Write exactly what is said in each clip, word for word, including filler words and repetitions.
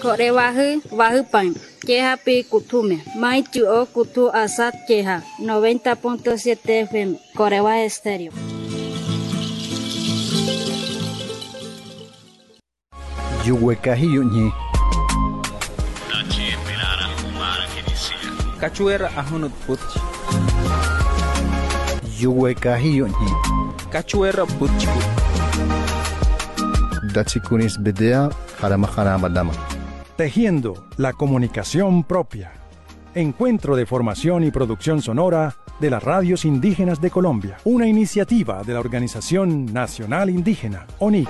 Kore wahu wahu pan. Queja pi kutume. Mai chuo kutu asat queja. noventa punto siete F M. Corewa Estéreo. Yuhuecaji yuñi. Nachi esperara humara que decía. Cachuera ajunut putch. Yuhuecaji yuñi. Cachuera putch. Datsikunis bedea haramahana madama. Tejiendo la comunicación propia. Encuentro de formación y producción sonora de las radios indígenas de Colombia. Una iniciativa de la Organización Nacional Indígena, O N I C.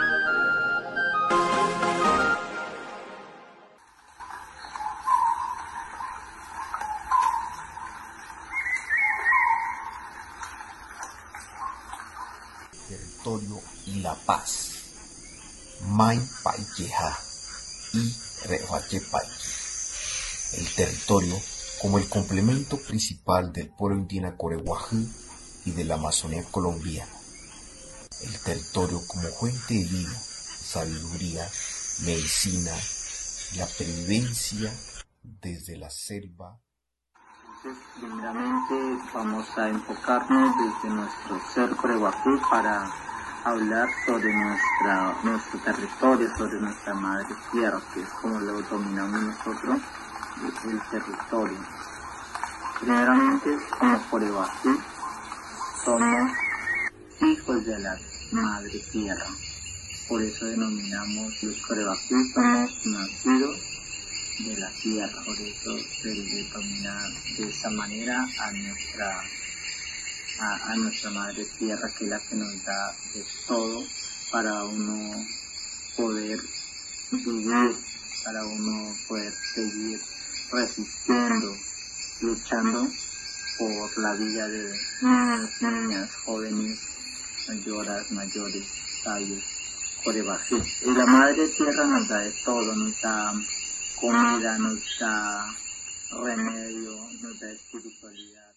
Territorio y la paz. Mai Paiqueja y Rehuache Paique. El territorio como el complemento principal del pueblo indígena Coreguajú y de la Amazonía colombiana. El territorio como fuente de vida, sabiduría, medicina, la pervivencia desde la selva. Entonces, primeramente vamos a enfocarnos desde nuestro ser Coreguajú para hablar sobre nuestra, nuestro territorio, sobre nuestra madre tierra, que es como lo dominamos nosotros, el territorio. Primeramente, como Coreguajú, somos hijos de la madre tierra. Por eso denominamos los Coreguajú, somos nacidos de la tierra. Por eso se denomina de esa manera a nuestra A, a nuestra madre tierra, que es la que nos da de todo para uno poder vivir, para uno poder seguir resistiendo, luchando por la vida de niños, niñas, jóvenes, mayores, mayores, sabios, Coreguajú. Y la madre tierra nos da de todo, nos da comida, nos da remedio, nos da espiritualidad.